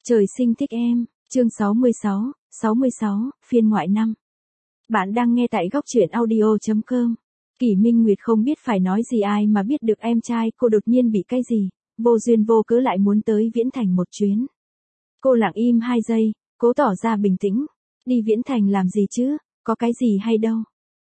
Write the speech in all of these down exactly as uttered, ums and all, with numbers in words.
Trời sinh thích em, chương sáu mươi sáu, sáu mươi sáu, phiên ngoại năm. Bạn đang nghe tại góc truyện audio chấm com. Kỷ Minh Nguyệt không biết phải nói gì, ai mà biết được em trai cô đột nhiên bị cái gì, vô duyên vô cớ lại muốn tới Viễn Thành một chuyến. Cô lặng im hai giây, cố tỏ ra bình tĩnh. Đi Viễn Thành làm gì chứ, có cái gì hay đâu.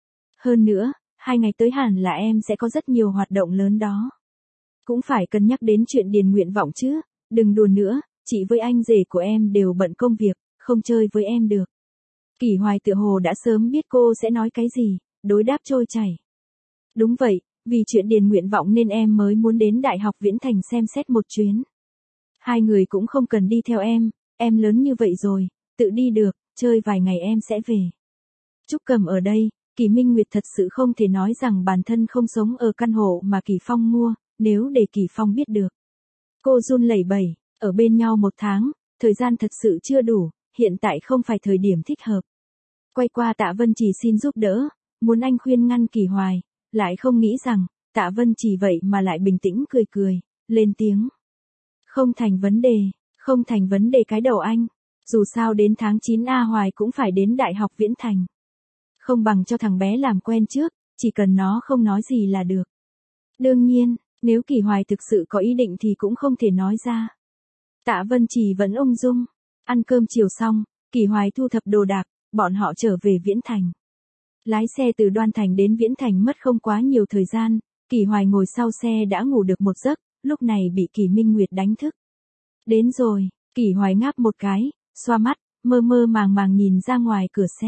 Hơn nữa, hai ngày tới hẳn là em sẽ có rất nhiều hoạt động lớn đó. Cũng phải cân nhắc đến chuyện điền nguyện vọng chứ, đừng đùa nữa. Chị với anh rể của em đều bận công việc, không chơi với em được. Kỷ Hoài tựa hồ đã sớm biết cô sẽ nói cái gì, đối đáp trôi chảy. Đúng vậy, vì chuyện điền nguyện vọng nên em mới muốn đến Đại học Viễn Thành xem xét một chuyến. Hai người cũng không cần đi theo em, em lớn như vậy rồi, tự đi được, chơi vài ngày em sẽ về. Trúc Cầm ở đây, Kỷ Minh Nguyệt thật sự không thể nói rằng bản thân không sống ở căn hộ mà Kỷ Phong mua, nếu để Kỷ Phong biết được. Cô run lẩy bẩy. Ở bên nhau một tháng, thời gian thật sự chưa đủ, hiện tại không phải thời điểm thích hợp. Quay qua Tạ Vân Trì xin giúp đỡ, muốn anh khuyên ngăn Kỷ Hoài, lại không nghĩ rằng, Tạ Vân Trì vậy mà lại bình tĩnh cười cười, lên tiếng. Không thành vấn đề, không thành vấn đề cái đầu anh, dù sao đến tháng chín A Hoài cũng phải đến Đại học Viễn Thành. Không bằng cho thằng bé làm quen trước, chỉ cần nó không nói gì là được. Đương nhiên, nếu Kỷ Hoài thực sự có ý định thì cũng không thể nói ra. Tạ Vân Trì vẫn ung dung. Ăn cơm chiều xong, Kỷ Hoài thu thập đồ đạc, bọn họ trở về Viễn Thành. Lái xe từ Đoan Thành đến Viễn Thành mất không quá nhiều thời gian, Kỷ Hoài ngồi sau xe đã ngủ được một giấc, lúc này bị Kỷ Minh Nguyệt đánh thức. Đến rồi, Kỷ Hoài ngáp một cái, xoa mắt, mơ mơ màng màng nhìn ra ngoài cửa xe.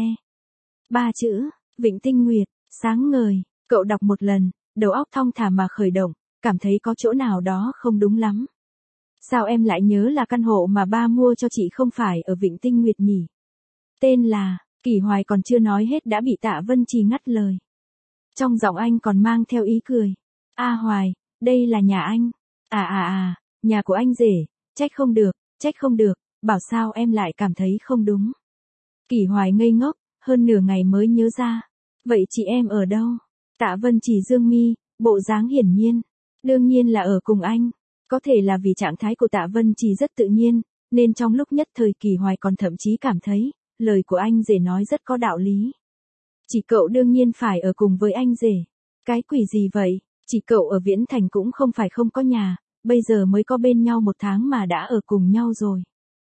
Ba chữ, Vịnh Tinh Nguyệt, sáng ngời, cậu đọc một lần, đầu óc thong thả mà khởi động, cảm thấy có chỗ nào đó không đúng lắm. Sao em lại nhớ là căn hộ mà ba mua cho chị không phải ở Vịnh Tinh Nguyệt nhỉ? Tên là, Kỷ Hoài còn chưa nói hết đã bị Tạ Vân Trì ngắt lời. Trong giọng anh còn mang theo ý cười. A Hoài, đây là nhà anh. À à à, nhà của anh rể, trách không được, trách không được, bảo sao em lại cảm thấy không đúng. Kỷ Hoài ngây ngốc, hơn nửa ngày mới nhớ ra. Vậy chị em ở đâu? Tạ Vân Trì dương mi, bộ dáng hiển nhiên. Đương nhiên là ở cùng anh. Có thể là vì trạng thái của Tạ Vân Trì rất tự nhiên, nên trong lúc nhất thời Kỷ Hoài còn thậm chí cảm thấy, lời của anh rể nói rất có đạo lý. Chị cậu đương nhiên phải ở cùng với anh rể. Cái quỷ gì vậy, chị cậu ở Viễn Thành cũng không phải không có nhà, bây giờ mới có bên nhau một tháng mà đã ở cùng nhau rồi.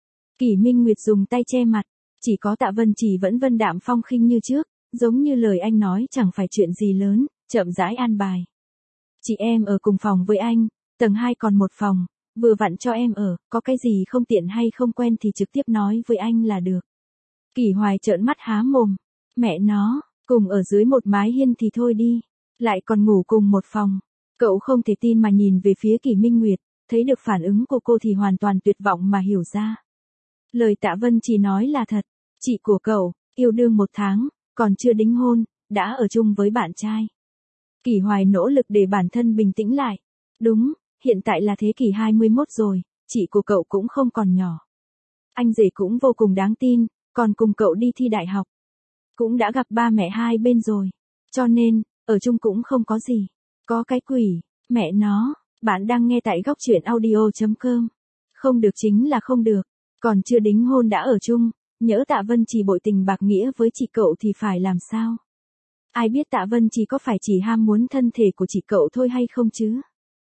Kỷ Minh Nguyệt dùng tay che mặt, chỉ có Tạ Vân Trì vẫn vân đạm phong khinh như trước, giống như lời anh nói chẳng phải chuyện gì lớn, chậm rãi an bài. Chị em ở cùng phòng với anh. Tầng hai còn một phòng, vừa vặn cho em ở, có cái gì không tiện hay không quen thì trực tiếp nói với anh là được. Kỷ Hoài trợn mắt há mồm, mẹ nó, cùng ở dưới một mái hiên thì thôi đi, lại còn ngủ cùng một phòng. Cậu không thể tin mà nhìn về phía Kỷ Minh Nguyệt, thấy được phản ứng của cô thì hoàn toàn tuyệt vọng mà hiểu ra. Lời Tạ Vân chỉ nói là thật, chị của cậu, yêu đương một tháng, còn chưa đính hôn, đã ở chung với bạn trai. Kỷ Hoài nỗ lực để bản thân bình tĩnh lại. Đúng. Hiện tại là thế kỷ hai mươi mốt rồi, chị của cậu cũng không còn nhỏ. Anh rể cũng vô cùng đáng tin, còn cùng cậu đi thi đại học. Cũng đã gặp ba mẹ hai bên rồi. Cho nên, ở chung cũng không có gì. Có cái quỷ, mẹ nó, bạn đang nghe tại góc truyện audio chấm com. Không được chính là không được, còn chưa đính hôn đã ở chung, nhỡ Tạ Vân Trì bội tình bạc nghĩa với chị cậu thì phải làm sao? Ai biết Tạ Vân Trì có phải chỉ ham muốn thân thể của chị cậu thôi hay không chứ?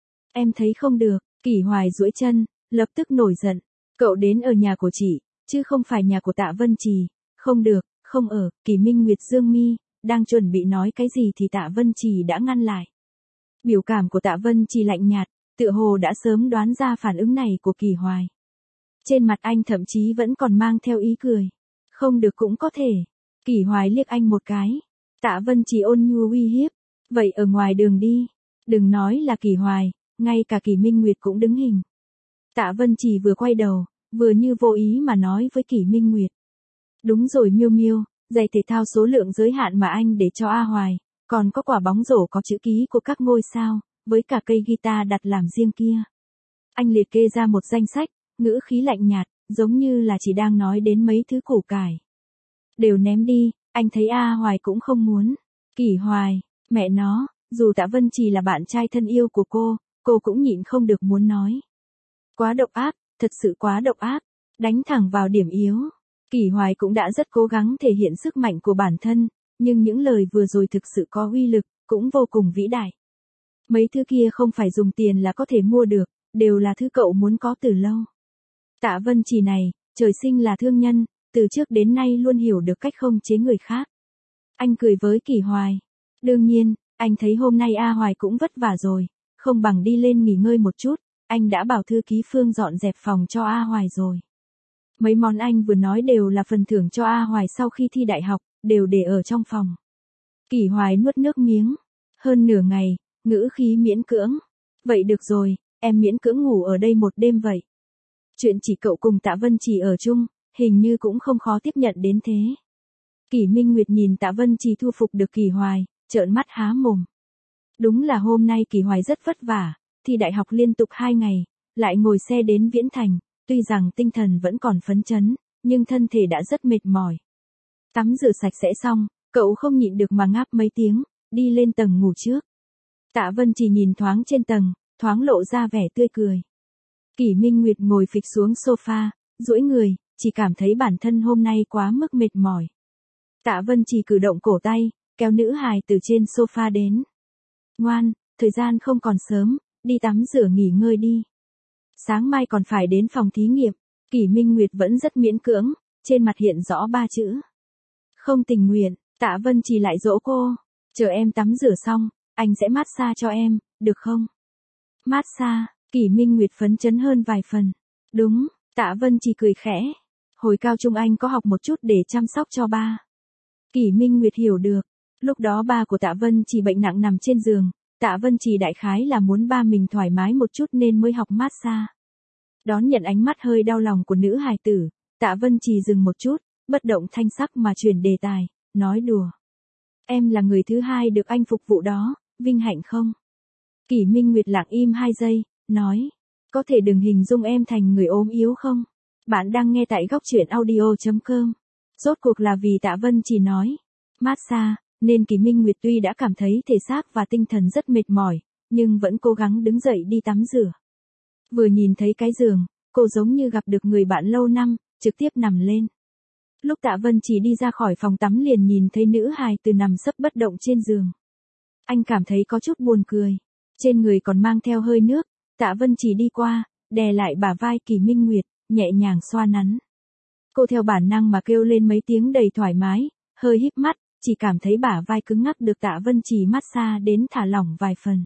Em thấy không được, Kỷ Hoài duỗi chân, lập tức nổi giận. Cậu đến ở nhà của chị, chứ không phải nhà của Tạ Vân Trì. Không được, không ở, Kỷ Minh Nguyệt dương mi, đang chuẩn bị nói cái gì thì Tạ Vân Trì đã ngăn lại. Biểu cảm của Tạ Vân Trì lạnh nhạt, tựa hồ đã sớm đoán ra phản ứng này của Kỷ Hoài. Trên mặt anh thậm chí vẫn còn mang theo ý cười. Không được cũng có thể. Kỷ Hoài liếc anh một cái. Tạ Vân Trì ôn nhu uy hiếp. Vậy ở ngoài đường đi. Đừng nói là Kỷ Hoài. Ngay cả Kỷ Minh Nguyệt cũng đứng hình. Tạ Vân Trì vừa quay đầu, vừa như vô ý mà nói với Kỷ Minh Nguyệt. Đúng rồi Miêu Miêu, giày thể thao số lượng giới hạn mà anh để cho A Hoài, còn có quả bóng rổ có chữ ký của các ngôi sao, với cả cây guitar đặt làm riêng kia. Anh liệt kê ra một danh sách, ngữ khí lạnh nhạt, giống như là chỉ đang nói đến mấy thứ củ cải. Đều ném đi, anh thấy A Hoài cũng không muốn. Kỷ Hoài, mẹ nó, dù Tạ Vân Trì là bạn trai thân yêu của cô, cô cũng nhịn không được muốn nói. Quá độc ác, thật sự quá độc ác. đánh thẳng vào điểm yếu. Kỷ Hoài cũng đã rất cố gắng thể hiện sức mạnh của bản thân, nhưng những lời vừa rồi thực sự có uy lực, cũng vô cùng vĩ đại. Mấy thứ kia không phải dùng tiền là có thể mua được, đều là thứ cậu muốn có từ lâu. Tạ Vân Trì này, trời sinh là thương nhân, từ trước đến nay luôn hiểu được cách không chế người khác. Anh cười với Kỷ Hoài. Đương nhiên, anh thấy hôm nay A Hoài cũng vất vả rồi, không bằng đi lên nghỉ ngơi một chút, anh đã bảo thư ký Phương dọn dẹp phòng cho A Hoài rồi. Mấy món anh vừa nói đều là phần thưởng cho A Hoài sau khi thi đại học, đều để ở trong phòng. Kỷ Hoài nuốt nước miếng. Hơn nửa ngày, ngữ khí miễn cưỡng. Vậy được rồi, em miễn cưỡng ngủ ở đây một đêm vậy. Chuyện chỉ cậu cùng Tạ Vân Trì ở chung, hình như cũng không khó tiếp nhận đến thế. Kỷ Minh Nguyệt nhìn Tạ Vân Trì thu phục được Kỷ Hoài, trợn mắt há mồm. Đúng là hôm nay Kỷ Hoài rất vất vả, thi đại học liên tục hai ngày, lại ngồi xe đến Viễn Thành, tuy rằng tinh thần vẫn còn phấn chấn, nhưng thân thể đã rất mệt mỏi. Tắm rửa sạch sẽ xong, cậu không nhịn được mà ngáp mấy tiếng, đi lên tầng ngủ trước. Tạ Vân Trì nhìn thoáng trên tầng, thoáng lộ ra vẻ tươi cười. Kỷ Minh Nguyệt ngồi phịch xuống sofa, duỗi người, chỉ cảm thấy bản thân hôm nay quá mức mệt mỏi. Tạ Vân Trì cử động cổ tay, kéo nữ hài từ trên sofa đến. Ngoan, thời gian không còn sớm, đi tắm rửa nghỉ ngơi đi. Sáng mai còn phải đến phòng thí nghiệm. Kỷ Minh Nguyệt vẫn rất miễn cưỡng, trên mặt hiện rõ ba chữ. Không tình nguyện. Tạ Vân Trì lại dỗ cô. Chờ em tắm rửa xong, anh sẽ massage cho em, được không? Massage. Kỷ Minh Nguyệt phấn chấn hơn vài phần. Đúng. Tạ Vân Trì cười khẽ. Hồi cao trung anh có học một chút để chăm sóc cho ba. Kỷ Minh Nguyệt hiểu được. Lúc đó ba của Tạ Vân Trì bệnh nặng nằm trên giường. Tạ Vân Trì đại khái là muốn ba mình thoải mái một chút nên mới học massage. Đón nhận ánh mắt hơi đau lòng của nữ hài tử, Tạ Vân Trì dừng một chút, bất động thanh sắc mà chuyển đề tài, nói đùa. Em là người thứ hai được anh phục vụ đó, vinh hạnh không? Kỷ Minh Nguyệt lặng im hai giây, nói, có thể đừng hình dung em thành người ốm yếu không? Bạn đang nghe tại góc truyện audio chấm com. Rốt cuộc là vì Tạ Vân Trì nói, massage, nên Kỷ Minh Nguyệt tuy đã cảm thấy thể xác và tinh thần rất mệt mỏi, nhưng vẫn cố gắng đứng dậy đi tắm rửa. Vừa nhìn thấy cái giường, cô giống như gặp được người bạn lâu năm, trực tiếp nằm lên. Lúc Tạ Vân Trì đi ra khỏi phòng tắm liền nhìn thấy nữ hài từ nằm sấp bất động trên giường. Anh cảm thấy có chút buồn cười. Trên người còn mang theo hơi nước, Tạ Vân Trì đi qua, đè lại bả vai Kỷ Minh Nguyệt, nhẹ nhàng xoa nắn. Cô theo bản năng mà kêu lên mấy tiếng đầy thoải mái, hơi híp mắt, chỉ cảm thấy bả vai cứng ngắc được Tạ Vân Trì massage đến thả lỏng vài phần.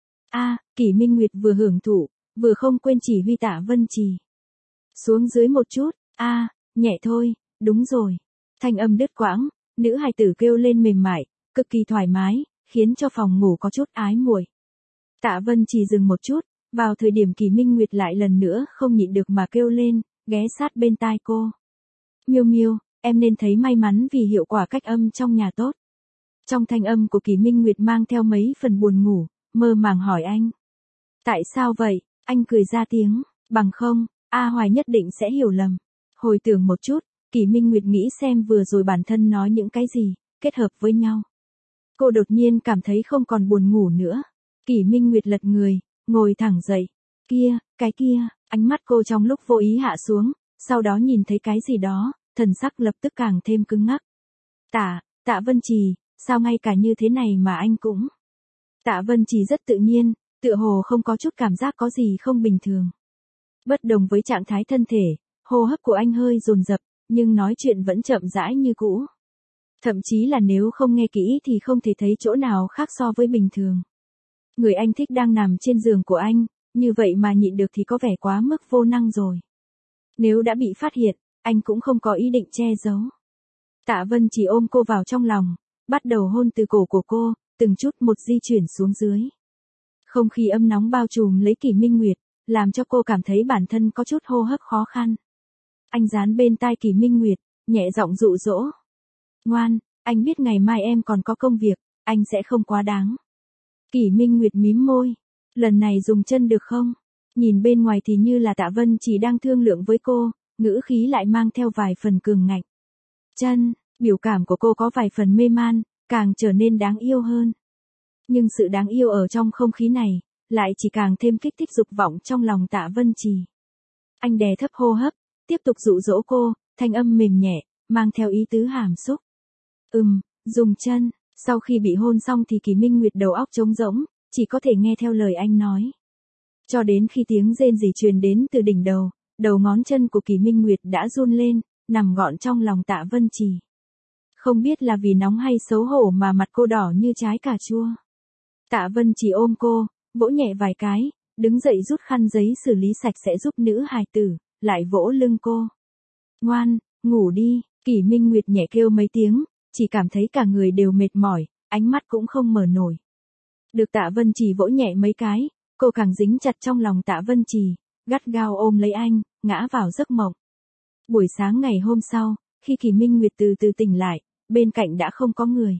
A, Kỷ Minh Nguyệt vừa hưởng thụ, vừa không quên chỉ huy Tạ Vân Trì. Xuống dưới một chút, a, nhẹ thôi, đúng rồi. Thanh âm đứt quãng, nữ hài tử kêu lên mềm mại, cực kỳ thoải mái, khiến cho phòng ngủ có chút ái muội. Tạ Vân Trì dừng một chút, vào thời điểm Kỷ Minh Nguyệt lại lần nữa không nhịn được mà kêu lên, ghé sát bên tai cô. Miêu Miêu, em nên thấy may mắn vì hiệu quả cách âm trong nhà tốt. Trong thanh âm của Kỷ Minh Nguyệt mang theo mấy phần buồn ngủ, mơ màng hỏi anh. Tại sao vậy? Anh cười ra tiếng, bằng không, A Hoài nhất định sẽ hiểu lầm. Hồi tưởng một chút, Kỷ Minh Nguyệt nghĩ xem vừa rồi bản thân nói những cái gì, kết hợp với nhau. Cô đột nhiên cảm thấy không còn buồn ngủ nữa. Kỷ Minh Nguyệt lật người, ngồi thẳng dậy. Kia, cái kia, ánh mắt cô trong lúc vô ý hạ xuống, sau đó nhìn thấy cái gì đó, thần sắc lập tức càng thêm cứng ngắc. Tạ, Tạ Vân Trì, sao ngay cả như thế này mà anh cũng... Tạ Vân Trì rất tự nhiên, tựa hồ không có chút cảm giác có gì không bình thường. Bất đồng với trạng thái thân thể, hô hấp của anh hơi dồn dập, nhưng nói chuyện vẫn chậm rãi như cũ. Thậm chí là nếu không nghe kỹ thì không thể thấy chỗ nào khác so với bình thường. Người anh thích đang nằm trên giường của anh, như vậy mà nhịn được thì có vẻ quá mức vô năng rồi. Nếu đã bị phát hiện, anh cũng không có ý định che giấu. Tạ Vân chỉ ôm cô vào trong lòng, bắt đầu hôn từ cổ của cô, từng chút một di chuyển xuống dưới. Không khí ấm nóng bao trùm lấy Kỷ Minh Nguyệt, làm cho cô cảm thấy bản thân có chút hô hấp khó khăn. Anh dán bên tai Kỷ Minh Nguyệt, nhẹ giọng dụ dỗ. Ngoan, anh biết ngày mai em còn có công việc, anh sẽ không quá đáng. Kỷ Minh Nguyệt mím môi. Lần này dùng chân được không? Nhìn bên ngoài thì như là Tạ Vân chỉ đang thương lượng với cô, ngữ khí lại mang theo vài phần cường ngạnh. Chân, biểu cảm của cô có vài phần mê man, càng trở nên đáng yêu hơn. Nhưng sự đáng yêu ở trong không khí này, lại chỉ càng thêm kích thích dục vọng trong lòng Tạ Vân Trì. Anh đè thấp hô hấp, tiếp tục dụ dỗ cô, thanh âm mềm nhẹ, mang theo ý tứ hàm xúc. Ừm, dùng chân, sau khi bị hôn xong thì Kỳ Minh Nguyệt đầu óc trống rỗng, chỉ có thể nghe theo lời anh nói. Cho đến khi tiếng rên rỉ truyền đến từ đỉnh đầu, đầu ngón chân của Kỳ Minh Nguyệt đã run lên, nằm gọn trong lòng Tạ Vân Trì. Không biết là vì nóng hay xấu hổ mà mặt cô đỏ như trái cà chua. Tạ Vân Trì ôm cô, vỗ nhẹ vài cái, đứng dậy rút khăn giấy xử lý sạch sẽ giúp nữ hài tử, lại vỗ lưng cô. Ngoan, ngủ đi, Kỳ Minh Nguyệt nhẹ kêu mấy tiếng, chỉ cảm thấy cả người đều mệt mỏi, ánh mắt cũng không mở nổi. Được Tạ Vân Trì vỗ nhẹ mấy cái, cô càng dính chặt trong lòng Tạ Vân Trì, gắt gao ôm lấy anh, ngã vào giấc mộng. Buổi sáng ngày hôm sau, khi Kỳ Minh Nguyệt từ từ tỉnh lại, bên cạnh đã không có người.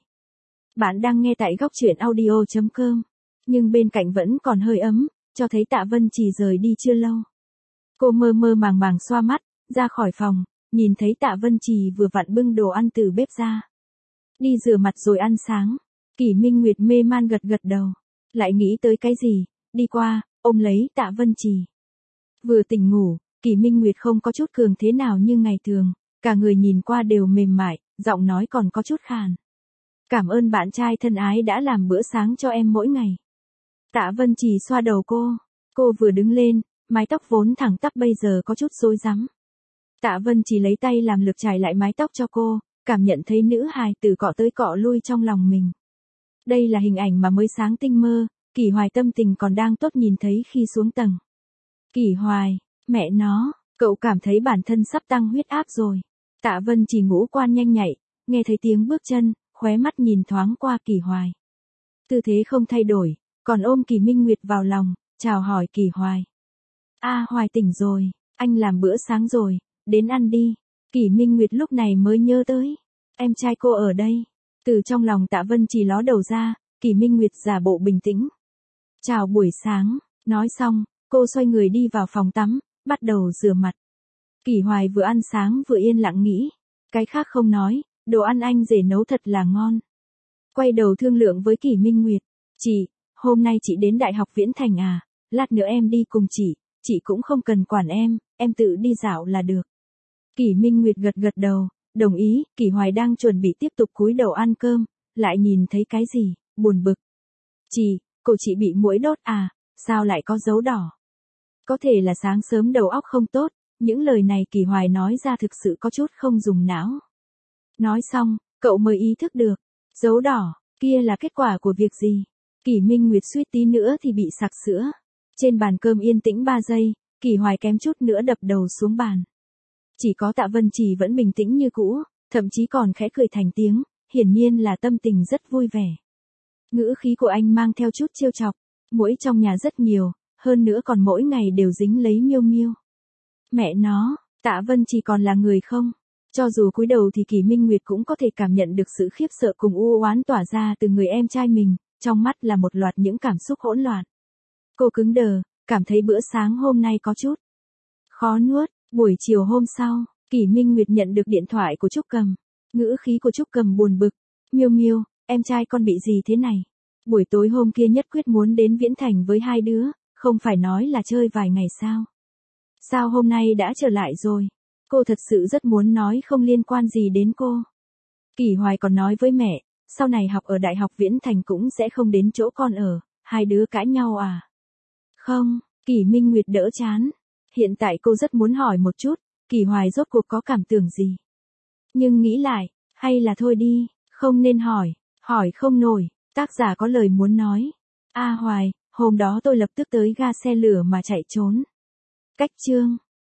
Bạn đang nghe tại góc truyện audio chấm com, nhưng bên cạnh vẫn còn hơi ấm, cho thấy Tạ Vân Trì rời đi chưa lâu. Cô mơ mơ màng màng xoa mắt, ra khỏi phòng, nhìn thấy Tạ Vân Trì vừa vặn bưng đồ ăn từ bếp ra. Đi rửa mặt rồi ăn sáng. Kỳ Minh Nguyệt mê man gật gật đầu, lại nghĩ tới cái gì, đi qua, ôm lấy Tạ Vân Trì. Vừa tỉnh ngủ, Kỳ Minh Nguyệt không có chút cường thế nào như ngày thường, cả người nhìn qua đều mềm mại, giọng nói còn có chút khàn. Cảm ơn bạn trai thân ái đã làm bữa sáng cho em mỗi ngày. Tạ Vân Trì xoa đầu cô, cô vừa đứng lên, mái tóc vốn thẳng tắp bây giờ có chút rối rắm. Tạ Vân Trì lấy tay làm lược chải lại mái tóc cho cô, cảm nhận thấy nữ hài tử cọ tới cọ lui trong lòng mình. Đây là hình ảnh mà mới sáng tinh mơ, Kỳ Hoài tâm tình còn đang tốt nhìn thấy khi xuống tầng. Kỳ Hoài, mẹ nó, cậu cảm thấy bản thân sắp tăng huyết áp rồi. Tạ Vân Trì ngũ quan nhanh nhạy, nghe thấy tiếng bước chân, khóe mắt nhìn thoáng qua Kỳ Hoài. Tư thế không thay đổi, còn ôm Kỳ Minh Nguyệt vào lòng, chào hỏi Kỳ Hoài. A Hoài tỉnh rồi, anh làm bữa sáng rồi, đến ăn đi. Kỳ Minh Nguyệt lúc này mới nhớ tới, em trai cô ở đây. Từ trong lòng Tạ Vân Trì ló đầu ra, Kỳ Minh Nguyệt giả bộ bình tĩnh. Chào buổi sáng, nói xong, cô xoay người đi vào phòng tắm, bắt đầu rửa mặt. Kỳ Hoài vừa ăn sáng vừa yên lặng nghĩ, cái khác không nói, đồ ăn anh rể nấu thật là ngon. Quay đầu thương lượng với Kỳ Minh Nguyệt, chị, hôm nay chị đến Đại học Viễn Thành à, lát nữa em đi cùng chị, chị cũng không cần quản em, em tự đi dạo là được. Kỳ Minh Nguyệt gật gật đầu, đồng ý. Kỳ Hoài đang chuẩn bị tiếp tục cúi đầu ăn cơm, lại nhìn thấy cái gì, buồn bực. Chị, cô chị bị muỗi đốt à, sao lại có dấu đỏ? Có thể là sáng sớm đầu óc không tốt, những lời này Kỳ Hoài nói ra thực sự có chút không dùng não. Nói xong, cậu mới ý thức được, dấu đỏ, kia là kết quả của việc gì? Kỳ Minh Nguyệt suýt tí nữa thì bị sặc sữa. Trên bàn cơm yên tĩnh ba giây, Kỳ Hoài kém chút nữa đập đầu xuống bàn. Chỉ có Tạ Vân Trì vẫn bình tĩnh như cũ, thậm chí còn khẽ cười thành tiếng, hiển nhiên là tâm tình rất vui vẻ. Ngữ khí của anh mang theo chút trêu chọc, muỗi trong nhà rất nhiều, hơn nữa còn mỗi ngày đều dính lấy Miêu Miêu. Mẹ nó, Tạ Vân Trì còn là người không? Cho dù cúi đầu thì Kỳ Minh Nguyệt cũng có thể cảm nhận được sự khiếp sợ cùng u oán tỏa ra từ người em trai mình, trong mắt là một loạt những cảm xúc hỗn loạn. Cô cứng đờ, cảm thấy bữa sáng hôm nay có chút khó nuốt. Buổi chiều hôm sau, Kỳ Minh Nguyệt nhận được điện thoại của Trúc Cầm. Ngữ khí của Trúc Cầm buồn bực. Miêu Miêu, em trai con bị gì thế này? Buổi tối hôm kia nhất quyết muốn đến Viễn Thành với hai đứa, không phải nói là chơi vài ngày sao? Sao hôm nay đã trở lại rồi? Cô thật sự rất muốn nói không liên quan gì đến cô. Kỳ Hoài còn nói với mẹ, sau này học ở Đại học Viễn Thành cũng sẽ không đến chỗ con ở, hai đứa cãi nhau à? Không, Kỳ Minh Nguyệt đỡ chán. Hiện tại cô rất muốn hỏi một chút, Kỳ Hoài rốt cuộc có cảm tưởng gì? Nhưng nghĩ lại, hay là thôi đi, không nên hỏi, hỏi không nổi, tác giả có lời muốn nói. A Hoài, hôm đó tôi lập tức tới ga xe lửa mà chạy trốn. Cách chương.